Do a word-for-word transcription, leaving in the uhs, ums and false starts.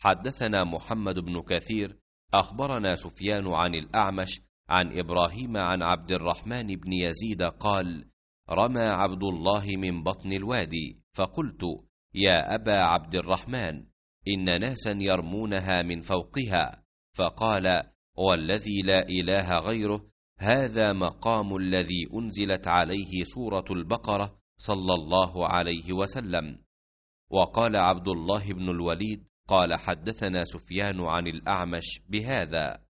حدثنا محمد بن كثير أخبرنا سفيان عن الأعمش عن إبراهيم عن عبد الرحمن بن يزيد قال: رمى عبد الله من بطن الوادي، فقلت: يا أبا عبد الرحمن، إن ناسا يرمونها من فوقها. فقال: والذي لا إله غيره، هذا مقام الذي أنزلت عليه سورة البقرة صلى الله عليه وسلم. وقال عبد الله بن الوليد قال: حدثنا سفيان عن الأعمش بهذا.